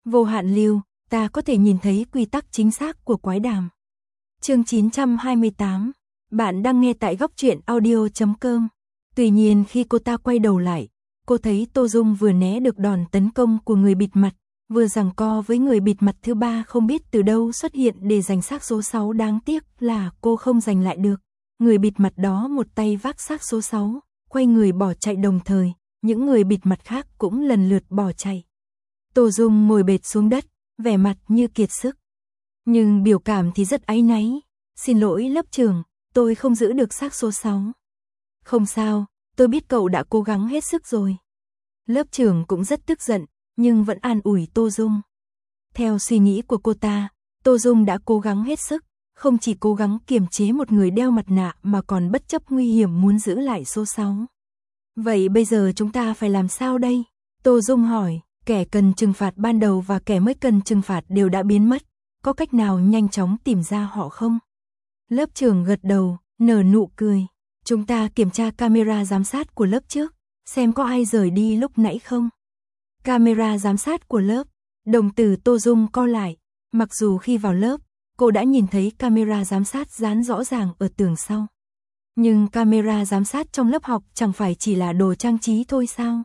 Vô hạn lưu, ta có thể nhìn thấy quy tắc chính xác của quái đàm. Chương 928. Bạn đang nghe tại góc truyện audio.com. Tuy nhiên khi cô ta quay đầu lại, cô thấy Tô Dung vừa né được đòn tấn công của người bịt mặt, vừa giằng co với người bịt mặt thứ ba không biết từ đâu xuất hiện để giành xác số 6, đáng tiếc là cô không giành lại được. Người bịt mặt đó một tay vác xác số 6, quay người bỏ chạy đồng thời, những người bịt mặt khác cũng lần lượt bỏ chạy. Tô Dung ngồi bệt xuống đất, vẻ mặt như kiệt sức. Nhưng biểu cảm thì rất áy náy. Xin lỗi lớp trưởng, tôi không giữ được xác số 6. Không sao, tôi biết cậu đã cố gắng hết sức rồi. Lớp trưởng cũng rất tức giận, nhưng vẫn an ủi Tô Dung. Theo suy nghĩ của cô ta, Tô Dung đã cố gắng hết sức, không chỉ cố gắng kiềm chế một người đeo mặt nạ mà còn bất chấp nguy hiểm muốn giữ lại số 6. Vậy bây giờ chúng ta phải làm sao đây? Tô Dung hỏi, kẻ cần trừng phạt ban đầu và kẻ mới cần trừng phạt đều đã biến mất, có cách nào nhanh chóng tìm ra họ không? Lớp trưởng gật đầu, nở nụ cười. Chúng ta kiểm tra camera giám sát của lớp trước, xem có ai rời đi lúc nãy không. Camera giám sát của lớp, đồng tử Tô Dung co lại, mặc dù khi vào lớp, cô đã nhìn thấy camera giám sát dán rõ ràng ở tường sau. Nhưng camera giám sát trong lớp học chẳng phải chỉ là đồ trang trí thôi sao?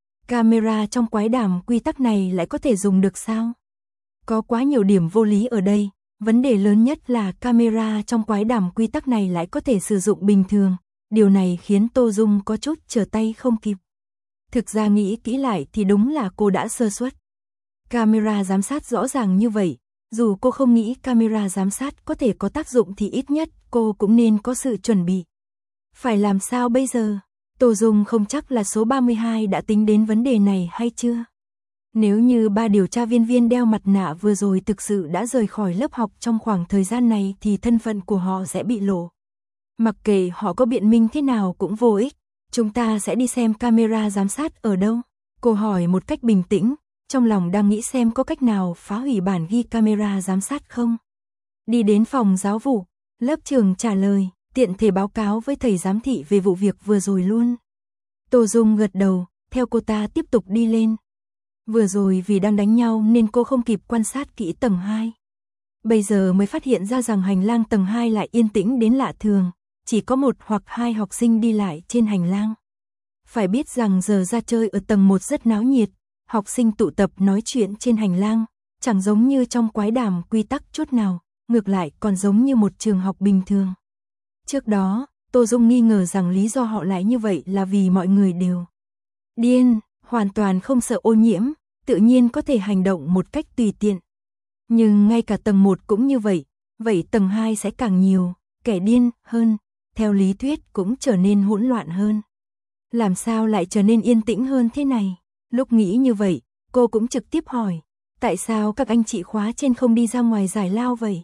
Camera trong quái đàm quy tắc này lại có thể dùng được sao? Có quá nhiều điểm vô lý ở đây, vấn đề lớn nhất là camera trong quái đàm quy tắc này lại có thể sử dụng bình thường, điều này khiến Tô Dung có chút trở tay không kịp. Thực ra nghĩ kỹ lại thì đúng là cô đã sơ suất. Camera giám sát rõ ràng như vậy, dù cô không nghĩ camera giám sát có thể có tác dụng thì ít nhất cô cũng nên có sự chuẩn bị. Phải làm sao bây giờ? Tô Dung không chắc là số 32 đã tính đến vấn đề này hay chưa. Nếu như ba điều tra viên đeo mặt nạ vừa rồi thực sự đã rời khỏi lớp học trong khoảng thời gian này thì thân phận của họ sẽ bị lộ. Mặc kệ họ có biện minh thế nào cũng vô ích, chúng ta sẽ đi xem camera giám sát ở đâu. Cô hỏi một cách bình tĩnh, trong lòng đang nghĩ xem có cách nào phá hủy bản ghi camera giám sát không. Đi đến phòng giáo vụ, lớp trưởng trả lời, tiện thể báo cáo với thầy giám thị về vụ việc vừa rồi luôn. Tô Dung gật đầu, theo cô ta tiếp tục đi lên. Vừa rồi vì đang đánh nhau nên cô không kịp quan sát kỹ tầng 2. Bây giờ mới phát hiện ra rằng hành lang tầng 2 lại yên tĩnh đến lạ thường, chỉ có 1 hoặc 2 học sinh đi lại trên hành lang. Phải biết rằng giờ ra chơi ở tầng 1 rất náo nhiệt, học sinh tụ tập nói chuyện trên hành lang, chẳng giống như trong quái đàm quy tắc chút nào, ngược lại còn giống như một trường học bình thường. Trước đó, Tô Dung nghi ngờ rằng lý do họ lại như vậy là vì mọi người đều điên, hoàn toàn không sợ ô nhiễm, tự nhiên có thể hành động một cách tùy tiện. Nhưng ngay cả tầng 1 cũng như vậy, vậy tầng 2 sẽ càng nhiều, kẻ điên hơn, theo lý thuyết cũng trở nên hỗn loạn hơn. Làm sao lại trở nên yên tĩnh hơn thế này? Lúc nghĩ như vậy, cô cũng trực tiếp hỏi, tại sao các anh chị khóa trên không đi ra ngoài giải lao vậy?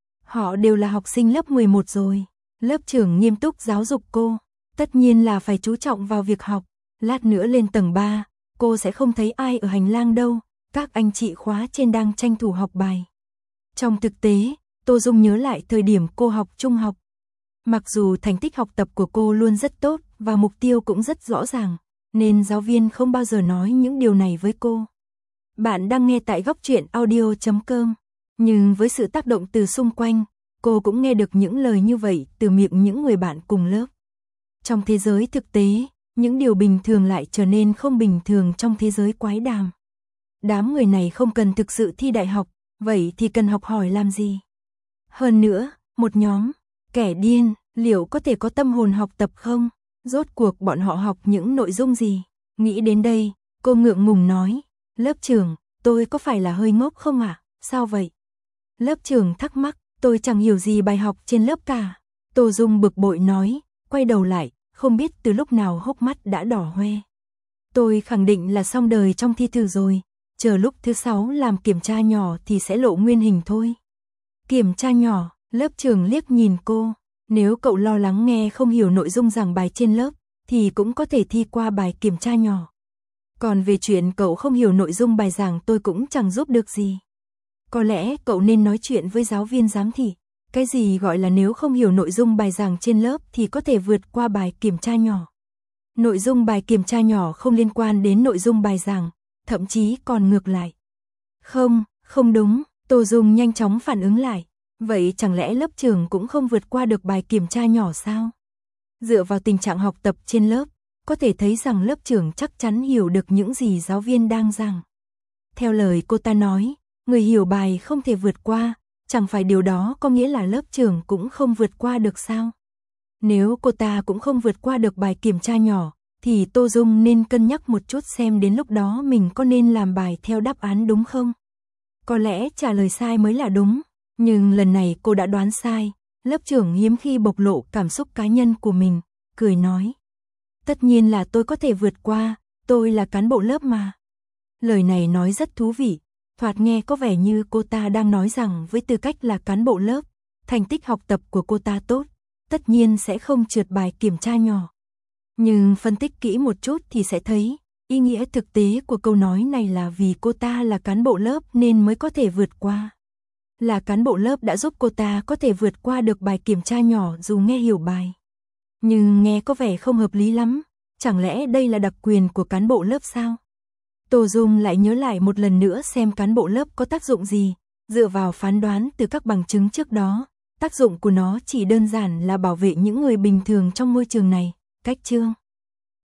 Họ đều là học sinh lớp 11 rồi. Lớp trưởng nghiêm túc giáo dục cô, tất nhiên là phải chú trọng vào việc học, lát nữa lên tầng 3, cô sẽ không thấy ai ở hành lang đâu, các anh chị khóa trên đang tranh thủ học bài. Trong thực tế, Tô Dung nhớ lại thời điểm cô học trung học. Mặc dù thành tích học tập của cô luôn rất tốt và mục tiêu cũng rất rõ ràng, nên giáo viên không bao giờ nói những điều này với cô. Bạn đang nghe tại góc truyện audio.com, nhưng với sự tác động từ xung quanh, cô cũng nghe được những lời như vậy từ miệng những người bạn cùng lớp. Trong thế giới thực tế, những điều bình thường lại trở nên không bình thường trong thế giới quái đàm. Đám người này không cần thực sự thi đại học, vậy thì cần học hỏi làm gì? Hơn nữa, một nhóm kẻ điên, liệu có thể có tâm hồn học tập không? Rốt cuộc bọn họ học những nội dung gì? Nghĩ đến đây, cô ngượng ngùng nói, lớp trưởng, tôi có phải là hơi ngốc không ạ? Sao vậy? Lớp trưởng thắc mắc, tôi chẳng hiểu gì bài học trên lớp cả. Tô Dung bực bội nói, quay đầu lại, không biết từ lúc nào hốc mắt đã đỏ hoe. Tôi khẳng định là xong đời trong thi thử rồi, chờ lúc thứ 6 làm kiểm tra nhỏ thì sẽ lộ nguyên hình thôi. Kiểm tra nhỏ, lớp trưởng liếc nhìn cô, nếu cậu lo lắng nghe không hiểu nội dung giảng bài trên lớp, thì cũng có thể thi qua bài kiểm tra nhỏ. Còn về chuyện cậu không hiểu nội dung bài giảng tôi cũng chẳng giúp được gì. Có lẽ cậu nên nói chuyện với giáo viên giám thị. Cái gì gọi là nếu không hiểu nội dung bài giảng trên lớp thì có thể vượt qua bài kiểm tra nhỏ. Nội dung bài kiểm tra nhỏ không liên quan đến nội dung bài giảng, thậm chí còn ngược lại. Không, không đúng, Tô Dung nhanh chóng phản ứng lại. Vậy chẳng lẽ lớp trưởng cũng không vượt qua được bài kiểm tra nhỏ sao? Dựa vào tình trạng học tập trên lớp, có thể thấy rằng lớp trưởng chắc chắn hiểu được những gì giáo viên đang giảng. Theo lời cô ta nói, người hiểu bài không thể vượt qua, chẳng phải điều đó có nghĩa là lớp trưởng cũng không vượt qua được sao? Nếu cô ta cũng không vượt qua được bài kiểm tra nhỏ, thì Tô Dung nên cân nhắc một chút xem đến lúc đó mình có nên làm bài theo đáp án đúng không? Có lẽ trả lời sai mới là đúng, nhưng lần này cô đã đoán sai. Lớp trưởng hiếm khi bộc lộ cảm xúc cá nhân của mình, cười nói. Tất nhiên là tôi có thể vượt qua, tôi là cán bộ lớp mà. Lời này nói rất thú vị, thoạt nghe có vẻ như cô ta đang nói rằng với tư cách là cán bộ lớp, thành tích học tập của cô ta tốt, tất nhiên sẽ không trượt bài kiểm tra nhỏ. Nhưng phân tích kỹ một chút thì sẽ thấy, ý nghĩa thực tế của câu nói này là vì cô ta là cán bộ lớp nên mới có thể vượt qua. Là cán bộ lớp đã giúp cô ta có thể vượt qua được bài kiểm tra nhỏ dù nghe hiểu bài. Nhưng nghe có vẻ không hợp lý lắm, chẳng lẽ đây là đặc quyền của cán bộ lớp sao? Tô Dung lại nhớ lại một lần nữa xem cán bộ lớp có tác dụng gì, dựa vào phán đoán từ các bằng chứng trước đó, tác dụng của nó chỉ đơn giản là bảo vệ những người bình thường trong môi trường này, cách chương.